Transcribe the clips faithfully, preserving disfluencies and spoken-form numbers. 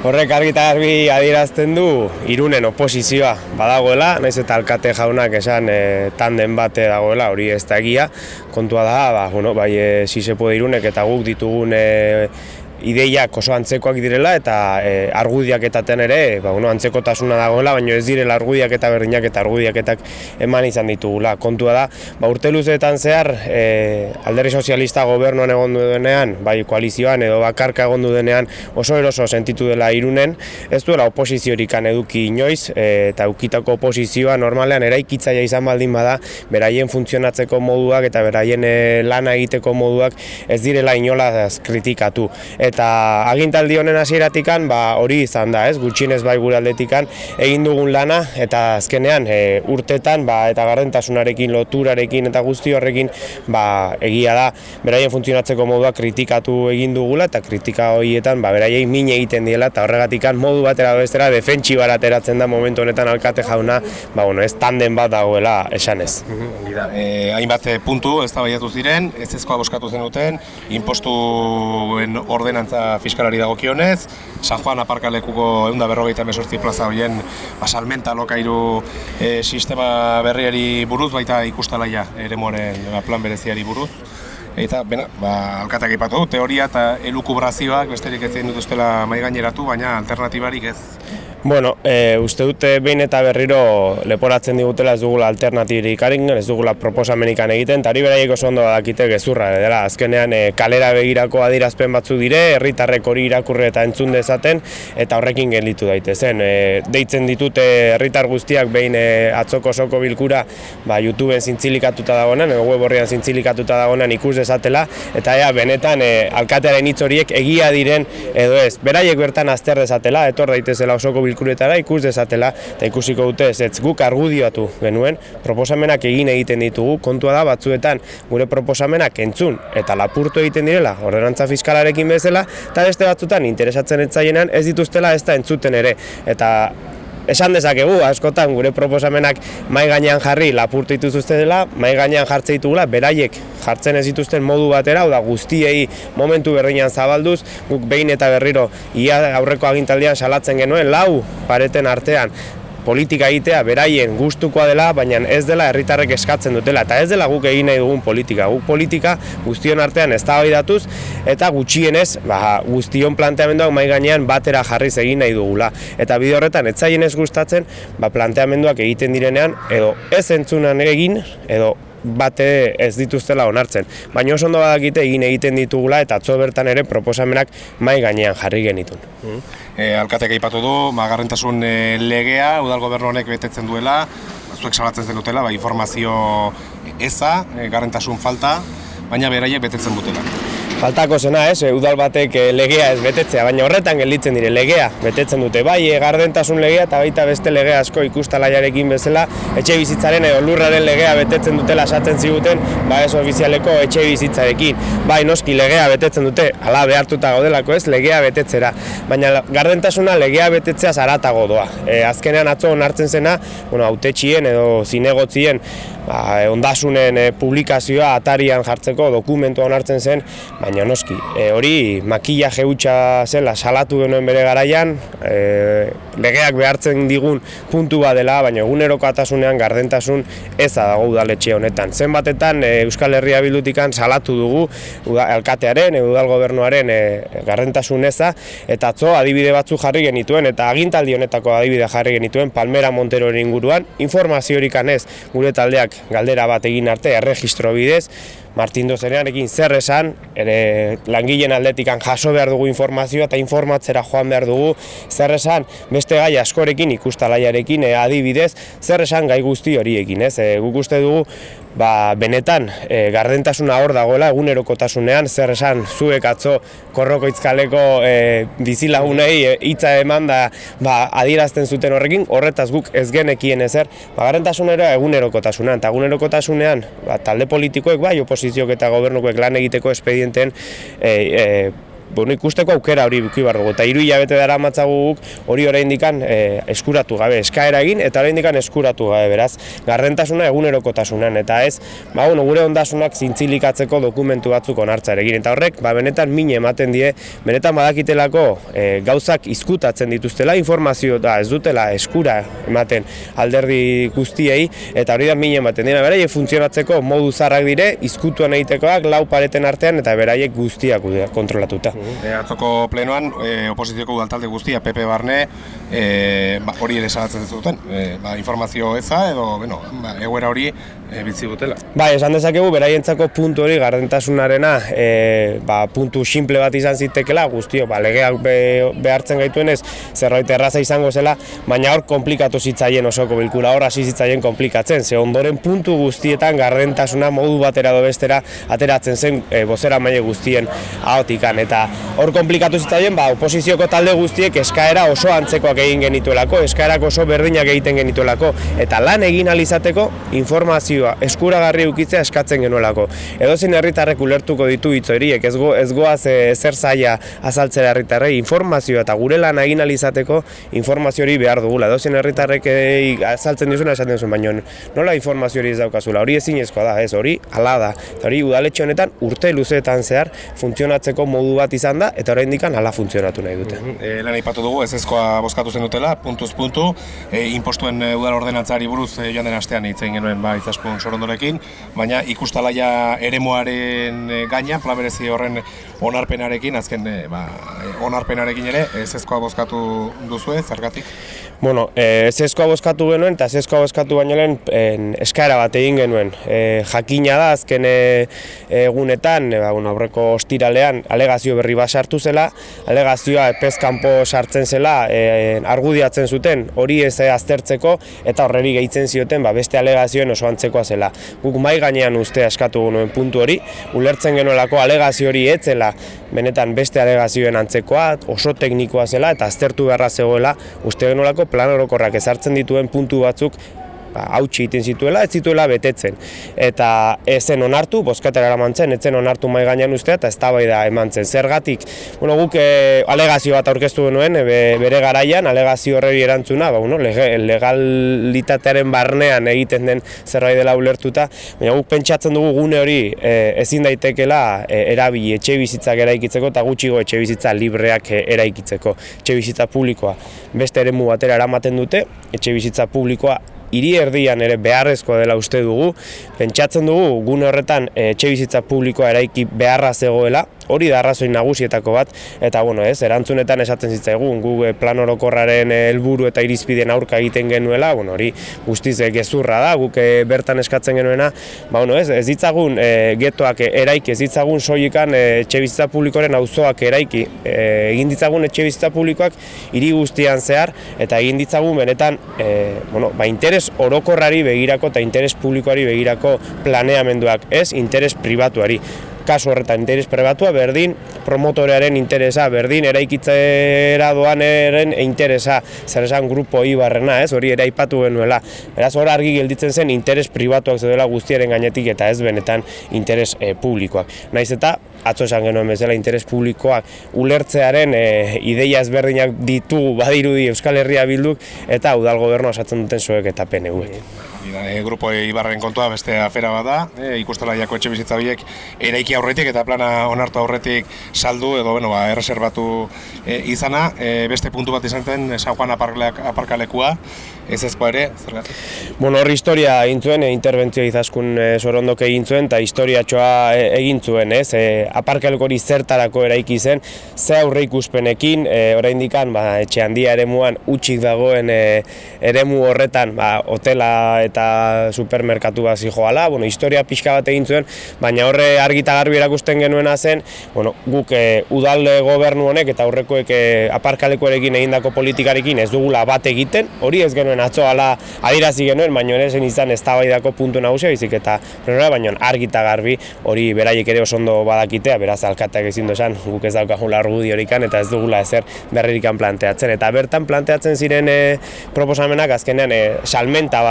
Horrek argi eta garbi adierazten du Irunen oposizioa badagoela, naiz eta alkate jaunak esan e, tanden bate dagoela, hori ez da egia. Kontua da, ba, bueno, bai e, si se puede Irunek eta guk ditugun e, ideiak oso antzekoak direla eta e, argudiaketaten ere ba, bueno, antzekotasuna dagoela, baina ez direla argudiaketa berdinak eta argudiaketak eman izan ditugula. Kontua da, ba, urte luzeetan zehar e, Alderdi Sozialista gobernuan egon denean, bai koalizioan edo bakarka egon denean oso eroso sentitu dela Irunen, ez duela oposiziorikan eduki inoiz e, eta ukitako oposizioa normalean eraikitzaia izan baldin bada, beraien funtzionatzeko moduak eta beraien e, lana egiteko moduak ez direla inolaz kritikatu. Eta agintaldi honen hasieratikan ba hori izan da, ez? Gutxienez bai gure aldetikan egin dugun lana eta azkenean e, urtetan ba eta gardentasunarekin, loturarekin eta guzti horrekin ba egia da beraien funtzionatzeko modua kritikatu egin dugula eta kritika horietan ba beraiei min egiten diela eta horregatikan modu batera bestera defentsibara ateratzen da momentu honetan alkate jauna, ba bueno, ez tanden bat dagoela esanez. Eh, hainbat puntu eztabaidatu ziren, ezezkoa bozkatu zenuten, inpostuen ordena fiskalari dagokionez, San Juan aparkalekuko ehun eta berrogeita hemezortzi plaza horien salmenta alokairu e, sistema berriari buruz, baita ikustalaia eremuaren plan bereziari buruz. Eta, bena, ba, alkateak aipatu du, teoria eta elukubrazioak besterik ez dut ustela maigaineratu, baina alternatibarik ez. Bueno, e, uste dute behin eta berriro leporatzen digutela ez dugula alternatibirik harin, ez dugula proposamenikan egiten, eta hori beraiek oso ondo badakite gezurra dela. Azkenean e, kalera begirako adierazpen batzu dire, herritarrek hori irakurri eta entzun dezaten, eta horrekin gelditu daitezen. E, deitzen ditute herritar guztiak behin e, atzoko osoko bilkura ba, YouTubeen zintzilikatuta dagoenan, edo web horrian zintzilikatuta dagoenan ikus dezatela, eta ea, benetan e, alkatearen hitz horiek egia diren edo ez. Beraiek bertan azter dezatela, etor daitezela osoko bilkuretara ikus dezatela, eta ikusiko dute ez guk argudioatu genuen, proposamenak egin egiten ditugu, kontua da batzuetan gure proposamenak entzun eta lapurtu egiten direla, ordenantza fiskalarekin bezala, eta beste batzuetan interesatzen etzaienan ez dituztela ez da entzuten ere, eta esan dezakegu, askotan gure proposamenak mai gainean jarri lapurtu dituzte dela, mai gainean jartze ditugula, beraiek jartzen ez dituzten modu batera, da guztiei momentu berdinean zabalduz, guk behin eta berriro ia aurreko agintaldian salatzen genuen lau pareten artean politika egitea beraien gustukoa dela, baina ez dela herritarrek eskatzen dutela, eta ez dela guk egin nahi dugun politika. Guk politika guztion artean eztabaidatuz eta gutxienez ba, guztion planteamenduak mahai gainean batera jarriz egin nahi dugula. Eta bide horretan ez zaien ez gustatzen ba, planteamenduak egiten direnean edo ez entzunan egin edo bate ez dituztela onartzen. Baina oso ondo badakite egin egiten ditugula eta atzo bertan ere proposamenak mahai gainean jarri genitun. E, alkateak aipatu du, ba, garrentasun e, legea, udal gobernu honek betetzen duela, zuek salatzen zen dutela, ba, informazio eza, e, garrentasun falta, baina beraiek betetzen dutela. Faltako zena ez, udal batek legea ez betetzea, baina horretan gelditzen dire legea betetzen dute. Bai, gardentasun legea eta baita beste legea asko ikustalaiarekin bezala, etxe bizitzaren edo lurraren legea betetzen dutela esaten ziguten, ba ez ofizialeko etxe bizitzarekin. Bai, noski legea betetzen dute, hala behartuta gaudelako ez, legea betetzera. Baina gardentasuna legea betetzea zaratago doa. E, azkenean atzo onartzen zena, bueno, hautetxien edo zinegotzien ba, ondasunen e, publikazioa atarian jartzeko dokumentua onartzen zen, baina noski, e, hori makillaje hutsa zela salatu genuen bere garaian, e, legeak behartzen digun puntu bat dela, baina egunerokotasunean gardentasun eza dago udaletxe honetan. Zenbatetan e, Euskal Herria Bildutikan salatu dugu uda, alkatearen, e, udal gobernuaren e, gardentasun eza, eta atzo adibide batzu jarri genituen, eta agintaldi honetako adibide jarri genituen Palmera Monteroren inguruan, informaziorikan ez gure taldeak galdera bat egin arte erregistro bidez, Martin Dozenearekin zer esan, ere langileen aldetikan jaso behar dugu informazioa eta informatzera joan behar dugu, zer esan beste gai askorekin ikustalaiarekin e, adibidez, zer esan gai guzti horiekin, ez? E, guk uste dugu ba, benetan e, gardentasuna hor dagoela egunerokotasunean, zer esan zuek atzo Korrokoitzkaleko e, bizilagunei hitza e, eman da ba, adierazten zuten horrekin, horretaz guk ez genekien ezer, ba, gardentasunera egunerokotasunean, eta egunerokotasunean ba, talde politikoek bai, oposizioak eta gobernukoek lan egiteko espedienten e, e, bueno, ikusteko aukera hori buki behar dugu, eta hiru hilabete dara matzagu guk hori oraindikan e, eskuratu gabe, eskaera egin eta oraindikan eskuratu gabe, beraz, gardentasuna egunerokotasunan, eta ez, ba, bueno, gure ondasunak zintzilikatzeko dokumentu batzuk onartzarekin, eta horrek, ba, benetan mine ematen die, benetan badakitelako e, gauzak izkutatzen dituztela, informazio da ez dutela eskura ematen alderdi guztiei, eta hori da mine ematen dira, beraiek funtzionatzeko modu zarrak dire, izkutuan egitekoak, lau pareten artean, eta beraiek guztiak kontrolatuta. E, atzoko plenoan, e, oposizioko udaltalde guztia, P P barne, e, ba, hori ere salatzen zuten, e, ba, informazio eza edo, bueno, ba, egoera hori e, bizi dutela. Ba, esan dezakegu, beraientzako puntu hori gardentasunarena e, ba, puntu simple bat izan zitekela, guztio, ba, legeak be, behartzen gaituenez, zerbait erraza izango zela, baina hor komplikatu zitzaien osoko bilkura, hor hasi zitzaien komplikatzen, ze ondoren puntu guztietan gardentasuna modu batera edo bestera ateratzen zen e, bozera maile guztien ahotikan, eta hor komplikatu zitzaien, ba, oposizioko talde guztiek eskaera oso antzekoak egin genituelako, eskaerak oso berdinak egiten genituelako, eta lan egin ahal izateko informazioa eskuragarri ukitzea eskatzen genuelako. Edozein herritarrek ulertuko ditu hitz horiek, ez, go, ez goaz ezer zaila azaltzera herritarrei, informazioa eta gure lan egin ahal izateko informazio hori behar dugula. Edozein herritarrek azaltzen dizuna esaten zuen, baina nola informazio hori ez daukazula, hori ezinezkoa da, ez hori hala da. Eta hori udaletxe honetan urte luzeetan zehar funtzionatzeko modu bat izan da, eta oraindik hala funtzionatu nahi dute. E, lan aipatu dugu, ezezkoa bozkatu zen dutela, puntuz puntu, e, inpostuen e, udal ordenatzari buruz e, joan den astean hitz egin genuen ba, Izaskun Sorondorekin, baina ikustalaia eremuaren e, gaina, plan berezi horren onarpenarekin, azken e, ba, onarpenarekin ere, ezezkoa bozkatu duzue, zergatik? Bueno, e, ezezkoa bozkatu genuen, eta ezezkoa bozkatu baino lehen en, eskaera bat egin genuen. E, jakina da, azken e, egunetan, e, ba, bueno, aurreko ostiralean, alegazio berri bat sartu zela, alegazioa epez kanpo sartzen zela, e, argudiatzen zuten, hori ez aztertzeko, eta horreri gehitzen zioten, ba, beste alegazioen oso antzekoa zela. Guk mai gainean ustea eskatu genuen puntu hori, ulertzen genuelako alegazio hori etzela, benetan beste alegazioen antzekoa, oso teknikoa zela, eta aztertu beharra zegoela, uste genuelako plan orokorrak ezartzen dituen puntu batzuk ba, hautsi egiten zituela, ez zituela betetzen. Eta ezen onartu, bozkatera eraman zen, etzen onartu mai gainean ustea, eta eztabaida eman zen. Zergatik, bueno, guk e, alegazio bat aurkeztu genuen, e, bere garaian, alegazio horreri erantzuna, ba, bueno, lege, legalitatearen barnean egiten den zerbait dela ulertuta, baina guk pentsatzen dugu gune hori e, ezin daitekela e, erabili etxe bizitzak eraikitzeko, eta gutxigo etxe bizitza libreak e, eraikitzeko. Etxe bizitza publikoa beste eremu batera eramaten dute, etxe bizitza publikoa hiri erdian ere beharrezkoa dela uste dugu, pentsatzen dugu gune horretan etxe bizitza publikoa eraiki beharra zegoela, hori da arrazoi nagusietako bat, eta bueno, ez, erantzunetan esaten zitzaigun, gu plan orokorraren helburu eta irizpideen aurka egiten genuela, bueno, hori guztiz gezurra da, guk bertan eskatzen genuena, ba, bueno, ez, ez ditzagun e, getoak eraiki, ez ditzagun soilekan e, etxe bizitza publikoaren auzoak eraiki, e, egin ditzagun etxe bizitza publikoak hiri guztian zehar, eta egin ditzagun benetan, e, bueno, ba, interes orokorrari begirako eta interes publikoari begirako planeamenduak, ez interes pribatuari. Kasu horretan interes pribatua berdin, promotorearen interesa, berdin eraikitzera doaneren interesa, zer esan grupo ibarrena, ez, hori ere aipatu genuela. Beraz, hor argi gelditzen zen interes pribatuak zeudela guztiaren gainetik eta ez benetan interes e, publikoak. Naiz eta, atzo esan genuen bezala interes publikoak ulertzearen e, ideia ezberdinak ditugu badirudi Euskal Herria Bilduk eta udal gobernua osatzen duten zuek eta P N V. E, grupo Ibarren kontua beste afera bat da, e, ikustalaiako etxe bizitza horiek eraiki aurretik eta plana onartu aurretik saldu edo bueno, ba, erreserbatu e, izana, e, beste puntu bat izan zen San Juan aparkalekua, ez ezkoa ere, zergatik? Bueno, hor historia egin zuen, e, interbentzio Izaskun e, Sorondok egin zuen eta historiatxoa e, egin zuen, ez? E, aparkaleko hori zertarako eraiki zen, ze aurre ikuspenekin, e, oraindikan ba, etxe handia eremuan utxik dagoen e, eremu horretan ba, hotela eta supermerkatu bat zijoala, bueno, historia pixka bat egin zuen, baina horre argi eta garbi erakusten genuena zen, bueno, guk e, udal gobernu honek eta aurrekoek e, aparkalekuarekin egindako politikarekin ez dugula bat egiten, hori ez genuen atzo ala adierazi genuen, baina ez zen izan eztabaidako puntu nagusia bizik eta baina argi eta garbi hori beraiek ere oso ondo badakitea, beraz alkateak ezin dozan, guk ez daukagula argudiorikan eta ez dugula ezer berririkan planteatzen, eta bertan planteatzen ziren e, proposamenak azkenean e, salmenta bat da,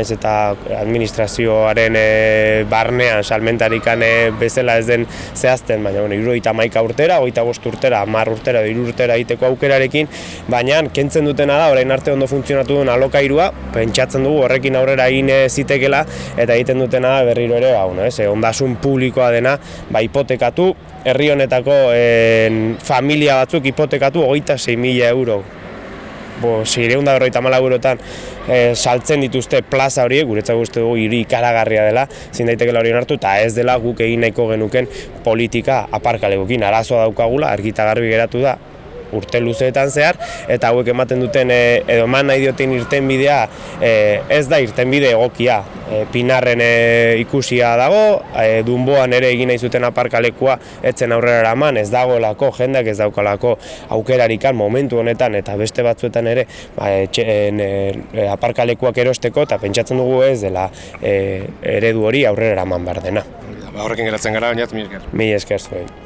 naiz eta administrazioaren e, barnean salmentarikan e, bezala ez den zehazten, baina bueno, hirurogeita hamaika urtera, hogeita bost urtera, hamar urtera, hiru urtera egiteko aukerarekin, baina kentzen dutena da, orain arte ondo funtzionatu duen alokairua, pentsatzen dugu horrekin aurrera egin zitekela, eta egiten dutena da berriro ere, ba, bueno, ez, ondasun publikoa dena, ba, hipotekatu, herri honetako en, familia batzuk hipotekatu hogeita sei mila euro. Bo, seiehun eta berrogeita hamalau eurotan e, saltzen dituzte plaza horiek, guretzat uste dugu hiri ikaragarria dela, zin daitekela hori onartu, eta ez dela guk egin nahiko genuken politika aparkalekuekin. Arazoa daukagula, argi eta garbi geratu da, urte luzeetan zehar, eta hauek ematen duten, e, edo eman nahi dioten irtenbidea, e, ez da irtenbide egokia. E, Pinarren e, ikusia dago, e, Dunboan ere egin nahi zuten aparkalekua etzen aurrera eraman, ez dagoelako, jendeak ez daukalako aukerarikan momentu honetan, eta beste batzuetan ere ba, etxen, e, aparkalekuak erosteko, eta pentsatzen dugu ez dela e, eredu hori aurrera eraman behar dena. Horrekin geratzen gara, oinat, mi esker. Mi esker zuen.